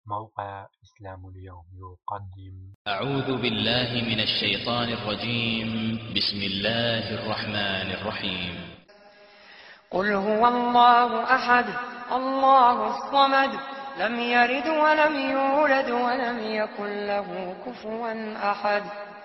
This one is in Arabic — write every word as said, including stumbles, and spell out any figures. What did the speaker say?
موقع إسلام اليوم يقدم. أعوذ بالله من الشيطان الرجيم. بسم الله الرحمن الرحيم. قل هو الله أحد الله الصمد لم يلد ولم يولد ولم يكن له كفوا أحد.